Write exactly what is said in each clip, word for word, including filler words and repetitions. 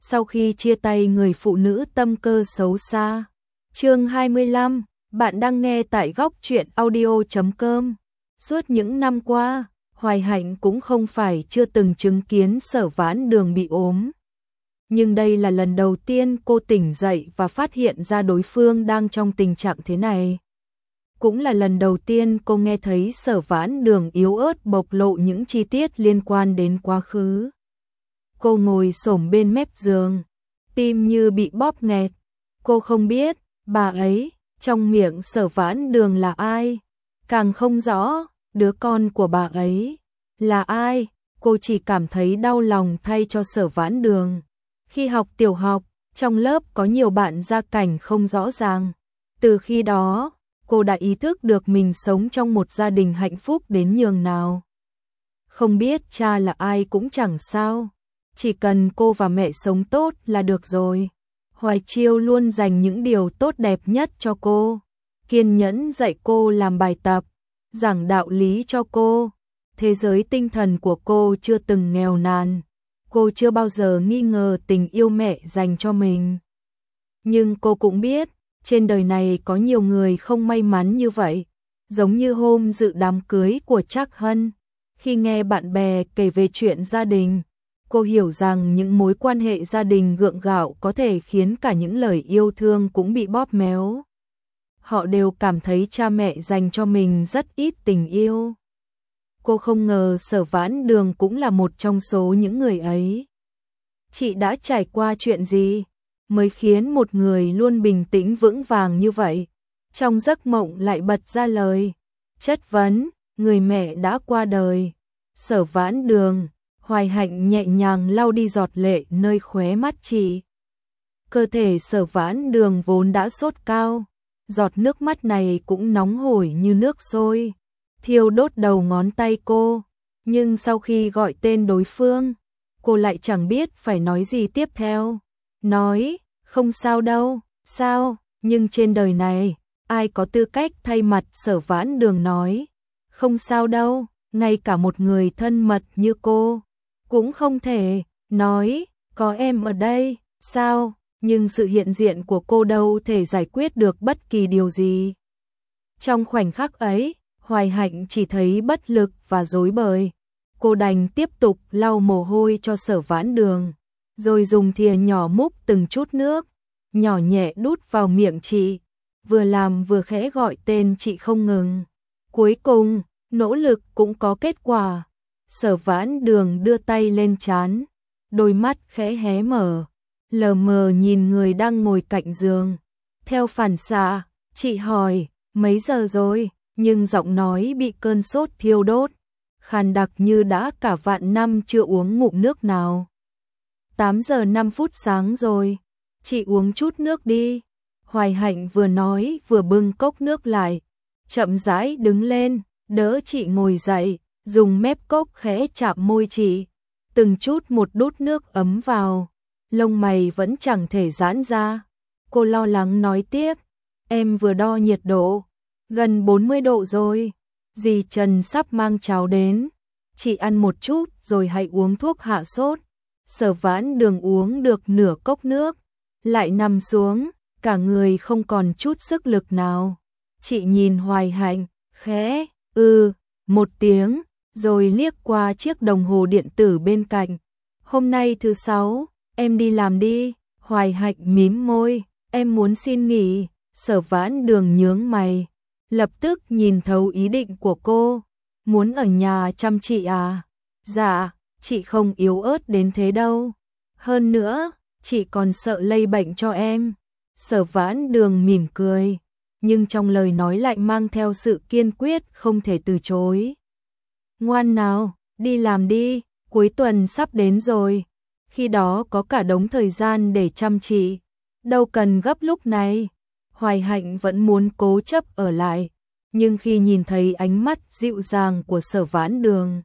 sau khi chia tay người phụ nữ tâm cơ xấu xa. Chương hai mươi lăm, bạn đang nghe tại góc truyện audio chấm com. Suốt những năm qua, Hoài Hạnh cũng không phải chưa từng chứng kiến Sở Vãn Đường bị ốm. Nhưng đây là lần đầu tiên cô tỉnh dậy và phát hiện ra đối phương đang trong tình trạng thế này. Cũng là lần đầu tiên cô nghe thấy Sở Vãn Đường yếu ớt bộc lộ những chi tiết liên quan đến quá khứ. Cô ngồi xổm bên mép giường, tim như bị bóp nghẹt. Cô không biết, bà ấy, trong miệng Sở Vãn Đường là ai. Càng không rõ, đứa con của bà ấy là ai. Cô chỉ cảm thấy đau lòng thay cho Sở Vãn Đường. Khi học tiểu học, trong lớp có nhiều bạn gia cảnh không rõ ràng. Từ khi đó, cô đã ý thức được mình sống trong một gia đình hạnh phúc đến nhường nào. Không biết cha là ai cũng chẳng sao, chỉ cần cô và mẹ sống tốt là được rồi. Hoài Chiêu luôn dành những điều tốt đẹp nhất cho cô, kiên nhẫn dạy cô làm bài tập, giảng đạo lý cho cô. Thế giới tinh thần của cô chưa từng nghèo nàn, cô chưa bao giờ nghi ngờ tình yêu mẹ dành cho mình. Nhưng cô cũng biết, trên đời này có nhiều người không may mắn như vậy. Giống như hôm dự đám cưới của Trác Hân, khi nghe bạn bè kể về chuyện gia đình, cô hiểu rằng những mối quan hệ gia đình gượng gạo có thể khiến cả những lời yêu thương cũng bị bóp méo. Họ đều cảm thấy cha mẹ dành cho mình rất ít tình yêu. Cô không ngờ Sở Vãn Đường cũng là một trong số những người ấy. Chị đã trải qua chuyện gì mới khiến một người luôn bình tĩnh vững vàng như vậy, trong giấc mộng lại bật ra lời chất vấn, người mẹ đã qua đời. Sở Vãn Đường, Hoài Hạnh nhẹ nhàng lau đi giọt lệ nơi khóe mắt chị. Cơ thể Sở Vãn Đường vốn đã sốt cao, giọt nước mắt này cũng nóng hổi như nước sôi, thiêu đốt đầu ngón tay cô. Nhưng sau khi gọi tên đối phương, cô lại chẳng biết phải nói gì tiếp theo. Nói, không sao đâu, sao, nhưng trên đời này, ai có tư cách thay mặt Sở Vãn Đường nói, không sao đâu, ngay cả một người thân mật như cô, cũng không thể, nói, có em ở đây, sao, nhưng sự hiện diện của cô đâu thể giải quyết được bất kỳ điều gì. Trong khoảnh khắc ấy, Hoài Hạnh chỉ thấy bất lực và rối bời, cô đành tiếp tục lau mồ hôi cho Sở Vãn Đường, rồi dùng thìa nhỏ múc từng chút nước, nhỏ nhẹ đút vào miệng chị, vừa làm vừa khẽ gọi tên chị không ngừng. Cuối cùng, nỗ lực cũng có kết quả. Sở Vãn Đường đưa tay lên trán, đôi mắt khẽ hé mở, lờ mờ nhìn người đang ngồi cạnh giường. Theo phản xạ, chị hỏi, mấy giờ rồi? Nhưng giọng nói bị cơn sốt thiêu đốt, khàn đặc như đã cả vạn năm chưa uống ngụm nước nào. tám giờ năm phút sáng rồi, chị uống chút nước đi. Hoài Hạnh vừa nói vừa bưng cốc nước lại, chậm rãi đứng lên, đỡ chị ngồi dậy, dùng mép cốc khẽ chạm môi chị, từng chút một đút nước ấm vào, lông mày vẫn chẳng thể giãn ra. Cô lo lắng nói tiếp, em vừa đo nhiệt độ, gần bốn mươi độ rồi, dì Trần sắp mang cháo đến, chị ăn một chút rồi hãy uống thuốc hạ sốt. Sở Vãn Đường uống được nửa cốc nước, lại nằm xuống, cả người không còn chút sức lực nào. Chị nhìn Hoài Hạnh, khẽ, ừ, một tiếng, rồi liếc qua chiếc đồng hồ điện tử bên cạnh. Hôm nay thứ sáu, em đi làm đi. Hoài Hạnh mím môi, em muốn xin nghỉ. Sở Vãn Đường nhướng mày, lập tức nhìn thấu ý định của cô. Muốn ở nhà chăm chị à? Dạ, chị không yếu ớt đến thế đâu. Hơn nữa, chị còn sợ lây bệnh cho em. Sở Vãn Đường mỉm cười, nhưng trong lời nói lại mang theo sự kiên quyết không thể từ chối. Ngoan nào, đi làm đi, cuối tuần sắp đến rồi. Khi đó có cả đống thời gian để chăm chị, đâu cần gấp lúc này. Hoài Hạnh vẫn muốn cố chấp ở lại, nhưng khi nhìn thấy ánh mắt dịu dàng của Sở Vãn Đường,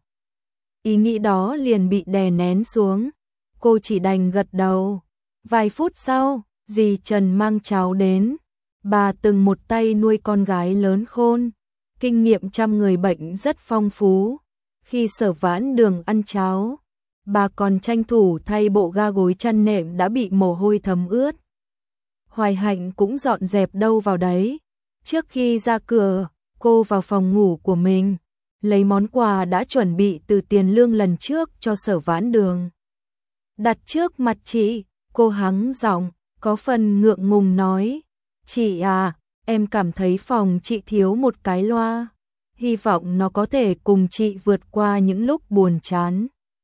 ý nghĩ đó liền bị đè nén xuống. Cô chỉ đành gật đầu. Vài phút sau, dì Trần mang cháo đến. Bà từng một tay nuôi con gái lớn khôn, kinh nghiệm chăm người bệnh rất phong phú. Khi Sở Vãn Đường ăn cháo, bà còn tranh thủ thay bộ ga gối chăn nệm đã bị mồ hôi thấm ướt. Hoài Hạnh cũng dọn dẹp đâu vào đấy. Trước khi ra cửa, cô vào phòng ngủ của mình, lấy món quà đã chuẩn bị từ tiền lương lần trước cho Sở Vãn Đường. Đặt trước mặt chị, cô hắng giọng, có phần ngượng ngùng nói, chị à, em cảm thấy phòng chị thiếu một cái loa, hy vọng nó có thể cùng chị vượt qua những lúc buồn chán.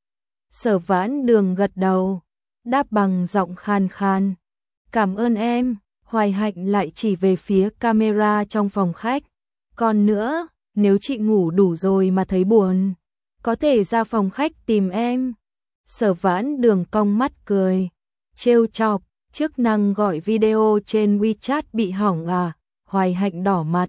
Sở Vãn Đường gật đầu, đáp bằng giọng khan khan, cảm ơn em. Hoài Hạnh lại chỉ về phía camera trong phòng khách, còn nữa, nếu chị ngủ đủ rồi mà thấy buồn, có thể ra phòng khách tìm em. Sở Vãn Đường cong mắt cười, trêu chọc, chức năng gọi video trên WeChat bị hỏng à? Hoài Hạnh đỏ mặt.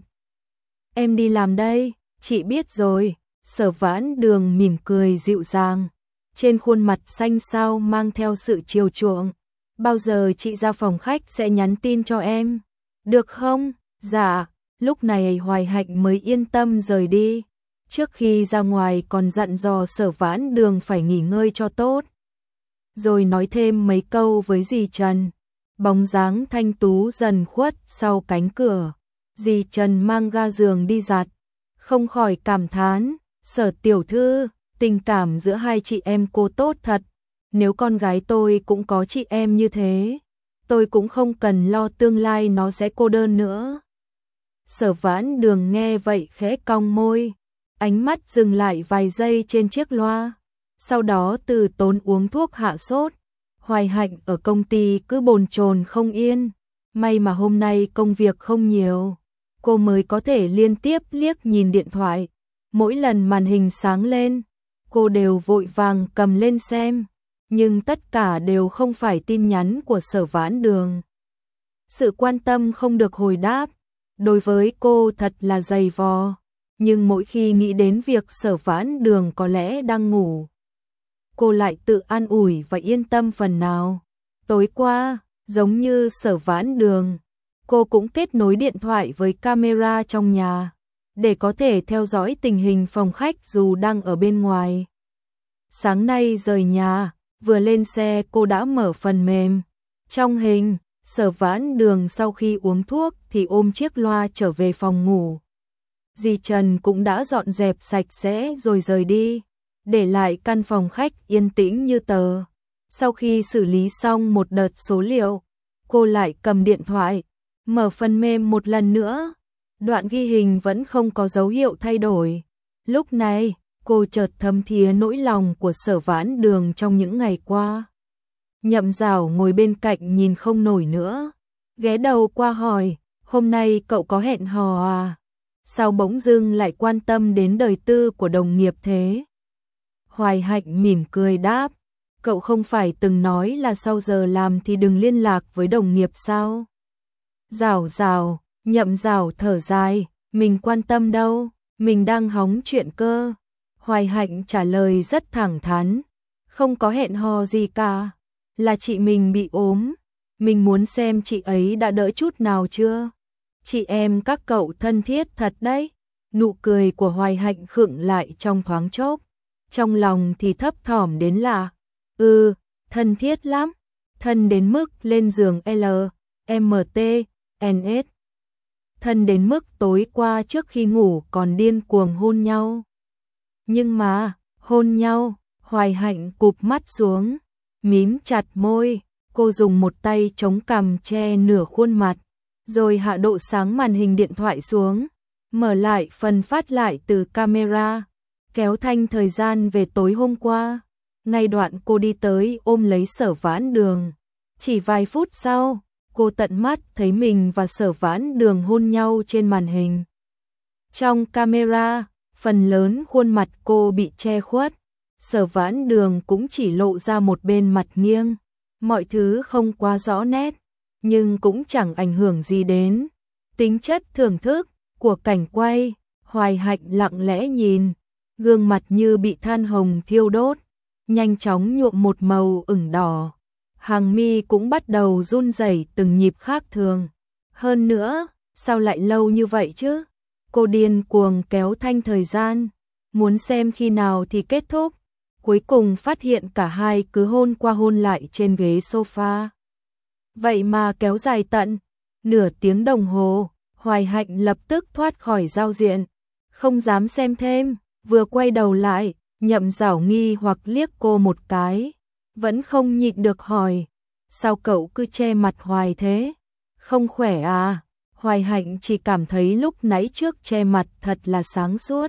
Em đi làm đây, chị biết rồi. Sở Vãn Đường mỉm cười dịu dàng, trên khuôn mặt xanh xao mang theo sự chiều chuộng. Bao giờ chị ra phòng khách sẽ nhắn tin cho em, được không? Dạ. Lúc này Hoài Hạnh mới yên tâm rời đi. Trước khi ra ngoài còn dặn dò Sở Vãn Đường phải nghỉ ngơi cho tốt, rồi nói thêm mấy câu với dì Trần. Bóng dáng thanh tú dần khuất sau cánh cửa. Dì Trần mang ga giường đi giặt, không khỏi cảm thán, Sở tiểu thư, tình cảm giữa hai chị em cô tốt thật. Nếu con gái tôi cũng có chị em như thế, tôi cũng không cần lo tương lai nó sẽ cô đơn nữa. Sở Vãn Đường nghe vậy khẽ cong môi, ánh mắt dừng lại vài giây trên chiếc loa, sau đó từ tốn uống thuốc hạ sốt. Hoài Hạnh ở công ty cứ bồn chồn không yên, may mà hôm nay công việc không nhiều, cô mới có thể liên tiếp liếc nhìn điện thoại. Mỗi lần màn hình sáng lên, cô đều vội vàng cầm lên xem, nhưng tất cả đều không phải tin nhắn của Sở Vãn Đường. Sự quan tâm không được hồi đáp, đối với cô thật là dày vò, nhưng mỗi khi nghĩ đến việc Sở Vãn Đường có lẽ đang ngủ, cô lại tự an ủi và yên tâm phần nào. Tối qua, giống như Sở Vãn Đường, cô cũng kết nối điện thoại với camera trong nhà, để có thể theo dõi tình hình phòng khách dù đang ở bên ngoài. Sáng nay rời nhà, vừa lên xe cô đã mở phần mềm. Trong hình, Sở Vãn Đường sau khi uống thuốc thì ôm chiếc loa trở về phòng ngủ. Dì Trần cũng đã dọn dẹp sạch sẽ rồi rời đi, để lại căn phòng khách yên tĩnh như tờ. Sau khi xử lý xong một đợt số liệu, cô lại cầm điện thoại, mở phần mềm một lần nữa. Đoạn ghi hình vẫn không có dấu hiệu thay đổi. Lúc này, cô chợt thấm thía nỗi lòng của Sở Vãn Đường trong những ngày qua. Nhậm Dảo ngồi bên cạnh nhìn không nổi nữa, ghé đầu qua hỏi, hôm nay cậu có hẹn hò à? Sao bỗng dưng lại quan tâm đến đời tư của đồng nghiệp thế? Hoài Hạnh mỉm cười đáp, cậu không phải từng nói là sau giờ làm thì đừng liên lạc với đồng nghiệp sao? Dảo Dảo, Nhậm Dảo thở dài, mình quan tâm đâu, mình đang hóng chuyện cơ. Hoài Hạnh trả lời rất thẳng thắn, không có hẹn hò gì cả, là chị mình bị ốm, mình muốn xem chị ấy đã đỡ chút nào chưa. Chị em các cậu thân thiết thật đấy. Nụ cười của Hoài Hạnh khựng lại trong thoáng chốc, trong lòng thì thấp thỏm đến lạ. Ừ, thân thiết lắm, thân đến mức lên giường L, M T, N S. Thân đến mức tối qua trước khi ngủ còn điên cuồng hôn nhau. Nhưng mà, hôn nhau, Hoài Hạnh cụp mắt xuống, mím chặt môi, cô dùng một tay chống cằm che nửa khuôn mặt, rồi hạ độ sáng màn hình điện thoại xuống, mở lại phần phát lại từ camera, kéo thanh thời gian về tối hôm qua. Ngay đoạn cô đi tới ôm lấy Sở Vãn Đường. Chỉ vài phút sau, cô tận mắt thấy mình và Sở Vãn Đường hôn nhau trên màn hình. Trong camera, phần lớn khuôn mặt cô bị che khuất, Sở Vãn Đường cũng chỉ lộ ra một bên mặt nghiêng. Mọi thứ không quá rõ nét, nhưng cũng chẳng ảnh hưởng gì đến tính chất thưởng thức của cảnh quay. Hoài Hạnh lặng lẽ nhìn, gương mặt như bị than hồng thiêu đốt, nhanh chóng nhuộm một màu ửng đỏ. Hàng mi cũng bắt đầu run rẩy từng nhịp khác thường. Hơn nữa, sao lại lâu như vậy chứ? Cô điên cuồng kéo thanh thời gian, muốn xem khi nào thì kết thúc. cuối cùng phát hiện cả hai cứ hôn qua hôn lại trên ghế sofa. Vậy mà kéo dài tận nửa tiếng đồng hồ, Hoài Hạnh lập tức thoát khỏi giao diện, không dám xem thêm, vừa quay đầu lại, Nhậm Giảo nghi hoặc liếc cô một cái, vẫn không nhịn được hỏi, sao cậu cứ che mặt hoài thế, không khỏe à? Hoài Hạnh chỉ cảm thấy lúc nãy trước che mặt thật là sáng suốt.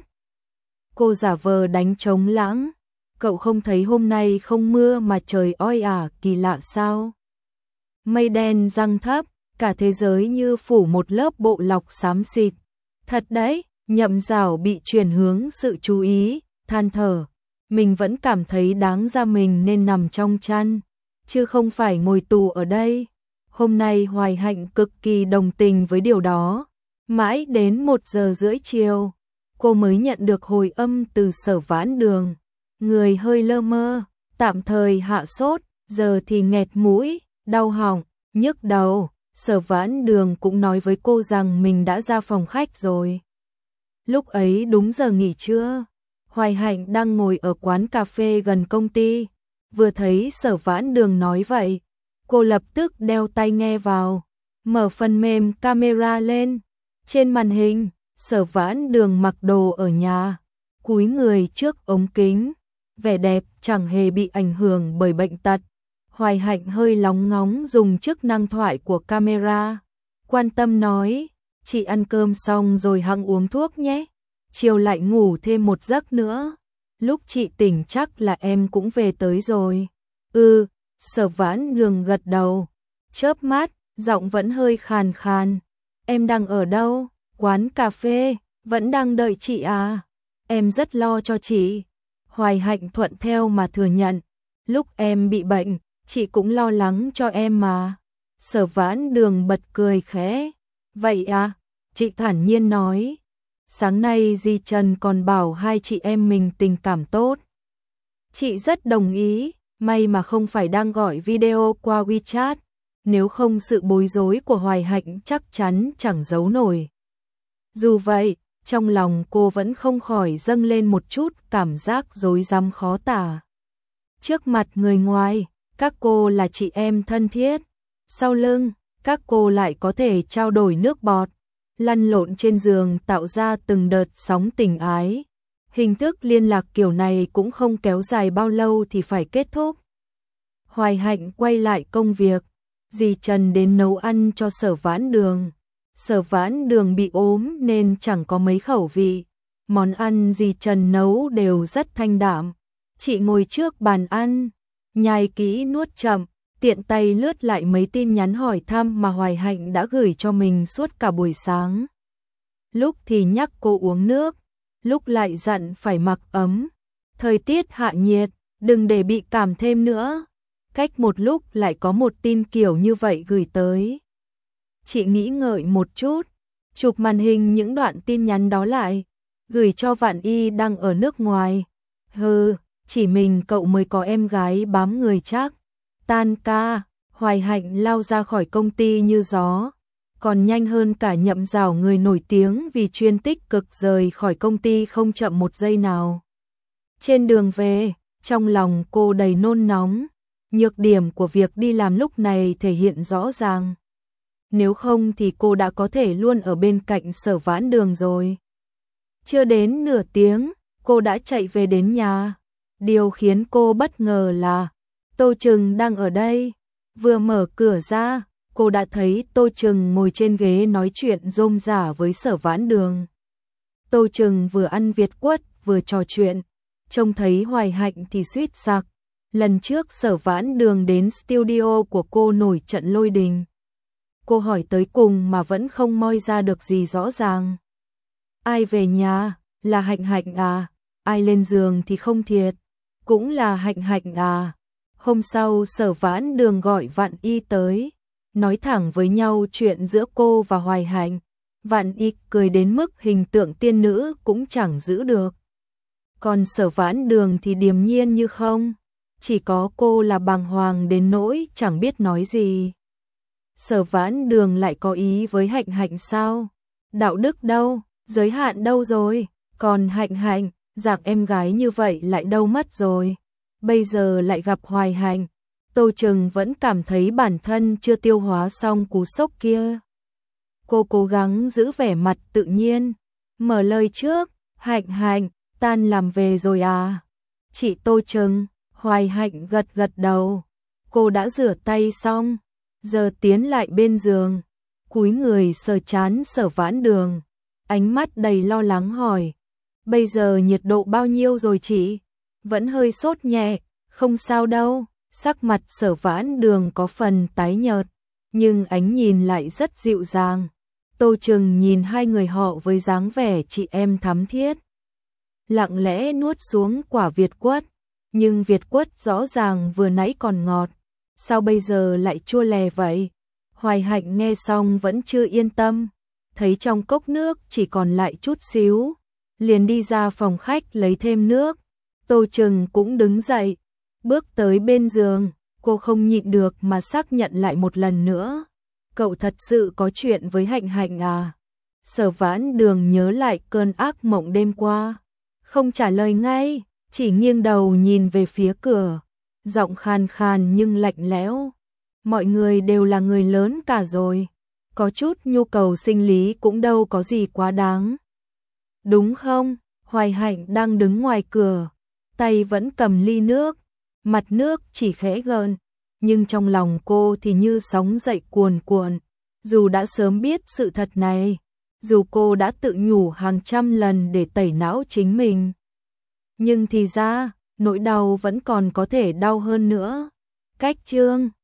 Cô giả vờ đánh trống lãng, cậu không thấy hôm nay không mưa mà trời oi ả kỳ lạ sao? Mây đen giăng thấp, cả thế giới như phủ một lớp bộ lọc xám xịt. Thật đấy, Nhậm Giảo bị chuyển hướng sự chú ý, than thở. Mình vẫn cảm thấy đáng ra mình nên nằm trong chăn, chứ không phải ngồi tù ở đây. Hôm nay Hoài Hạnh cực kỳ đồng tình với điều đó. Mãi đến một giờ rưỡi chiều, cô mới nhận được hồi âm từ Sở Vãn Đường. Người hơi lơ mơ, tạm thời hạ sốt, giờ thì nghẹt mũi, đau họng, nhức đầu. Sở Vãn Đường cũng nói với cô rằng mình đã ra phòng khách rồi. Lúc ấy đúng giờ nghỉ trưa, Hoài Hạnh đang ngồi ở quán cà phê gần công ty. Vừa thấy Sở Vãn Đường nói vậy, cô lập tức đeo tai nghe vào, mở phần mềm camera lên. Trên màn hình, Sở Vãn Đường mặc đồ ở nhà, cúi người trước ống kính, vẻ đẹp chẳng hề bị ảnh hưởng bởi bệnh tật. Hoài Hạnh hơi lóng ngóng dùng chức năng thoại của camera, quan tâm nói, chị ăn cơm xong rồi hẵng uống thuốc nhé, chiều lại ngủ thêm một giấc nữa, lúc chị tỉnh chắc là em cũng về tới rồi. Ừ, Sở Vãn Đường gật đầu, chớp mắt, giọng vẫn hơi khàn khàn, em đang ở đâu? Quán cà phê, vẫn đang đợi chị à? Em rất lo cho chị. Hoài Hạnh thuận theo mà thừa nhận, lúc em bị bệnh, chị cũng lo lắng cho em mà. Sở Vãn Đường bật cười khẽ, vậy à? Chị thản nhiên nói, sáng nay dì Trần còn bảo hai chị em mình tình cảm tốt. Chị rất đồng ý, may mà không phải đang gọi video qua WeChat, nếu không sự bối rối của Hoài Hạnh chắc chắn chẳng giấu nổi. Dù vậy, trong lòng cô vẫn không khỏi dâng lên một chút cảm giác rối rắm khó tả. Trước mặt người ngoài, các cô là chị em thân thiết, sau lưng, các cô lại có thể trao đổi nước bọt, lăn lộn trên giường tạo ra từng đợt sóng tình ái. Hình thức liên lạc kiểu này cũng không kéo dài bao lâu thì phải kết thúc. Hoài Hạnh quay lại công việc, dì Trần đến nấu ăn cho Sở Vãn Đường. Sở Vãn Đường bị ốm nên chẳng có mấy khẩu vị. Món ăn dì Trần nấu đều rất thanh đạm. Chị ngồi trước bàn ăn, nhai kỹ nuốt chậm, tiện tay lướt lại mấy tin nhắn hỏi thăm mà Hoài Hạnh đã gửi cho mình suốt cả buổi sáng. Lúc thì nhắc cô uống nước, lúc lại dặn phải mặc ấm. Thời tiết hạ nhiệt, đừng để bị cảm thêm nữa. Cách một lúc lại có một tin kiểu như vậy gửi tới. Chị nghĩ ngợi một chút, chụp màn hình những đoạn tin nhắn đó lại, gửi cho Vạn Y đang ở nước ngoài. Hừ, chỉ mình cậu mới có em gái bám người chắc. Tan ca, Hoài Hạnh lao ra khỏi công ty như gió, còn nhanh hơn cả Nhậm Giảo người nổi tiếng vì chuyên tích cực rời khỏi công ty không chậm một giây nào. Trên đường về, trong lòng cô đầy nôn nóng, nhược điểm của việc đi làm lúc này thể hiện rõ ràng. Nếu không thì cô đã có thể luôn ở bên cạnh Sở Vãn Đường rồi. Chưa đến nửa tiếng, cô đã chạy về đến nhà. Điều khiến cô bất ngờ là Tô Trừng đang ở đây. Vừa mở cửa ra, cô đã thấy Tô Trừng ngồi trên ghế nói chuyện rôm rả với Sở Vãn Đường. Tô Trừng vừa ăn Việt quất vừa trò chuyện, trông thấy Hoài Hạnh thì suýt sặc. Lần trước Sở Vãn Đường đến studio của cô nổi trận lôi đình. Cô hỏi tới cùng mà vẫn không moi ra được gì rõ ràng. Ai về nhà? Là Hạnh Hạnh à? Ai lên giường thì không thiệt? Cũng là Hạnh Hạnh à? Hôm sau Sở Vãn Đường gọi Vạn Y tới, nói thẳng với nhau chuyện giữa cô và Hoài Hạnh. Vạn Y cười đến mức hình tượng tiên nữ cũng chẳng giữ được. Còn Sở Vãn Đường thì điềm nhiên như không, chỉ có cô là bàng hoàng đến nỗi chẳng biết nói gì. Sở Vãn Đường lại có ý với Hạnh Hạnh sao? Đạo đức đâu? Giới hạn đâu rồi? Còn Hạnh Hạnh, dạng em gái như vậy lại đâu mất rồi? bây giờ lại gặp Hoài Hạnh. Tô Trừng vẫn cảm thấy bản thân chưa tiêu hóa xong cú sốc kia. Cô cố gắng giữ vẻ mặt tự nhiên, mở lời trước, Hạnh Hạnh, tan làm về rồi à? Chị Tô Trừng, Hoài Hạnh gật gật đầu, cô đã rửa tay xong, giờ tiến lại bên giường, cúi người sờ trán Sở Vãn Đường, ánh mắt đầy lo lắng hỏi, bây giờ nhiệt độ bao nhiêu rồi chị? Vẫn hơi sốt nhẹ, không sao đâu. Sắc mặt Sở Vãn Đường có phần tái nhợt, nhưng ánh nhìn lại rất dịu dàng. Tô Trừng nhìn hai người họ với dáng vẻ chị em thắm thiết. Lặng lẽ nuốt xuống quả Việt quất, nhưng Việt quất rõ ràng vừa nãy còn ngọt, sao bây giờ lại chua lè vậy? Hoài Hạnh nghe xong vẫn chưa yên tâm, thấy trong cốc nước chỉ còn lại chút xíu, liền đi ra phòng khách lấy thêm nước. Tô Trừng cũng đứng dậy, bước tới bên giường, cô không nhịn được mà xác nhận lại một lần nữa. Cậu thật sự có chuyện với Hạnh Hạnh à? Sở Vãn Đường nhớ lại cơn ác mộng đêm qua, không trả lời ngay, chỉ nghiêng đầu nhìn về phía cửa, giọng khàn khàn nhưng lạnh lẽo. Mọi người đều là người lớn cả rồi, có chút nhu cầu sinh lý cũng đâu có gì quá đáng. Đúng không? Hoài Hạnh đang đứng ngoài cửa, tay vẫn cầm ly nước, mặt nước chỉ khẽ gợn, nhưng trong lòng cô thì như sóng dậy cuồn cuộn. Dù đã sớm biết sự thật này, dù cô đã tự nhủ hàng trăm lần để tẩy não chính mình, nhưng thì ra, nỗi đau vẫn còn có thể đau hơn nữa. Cách chương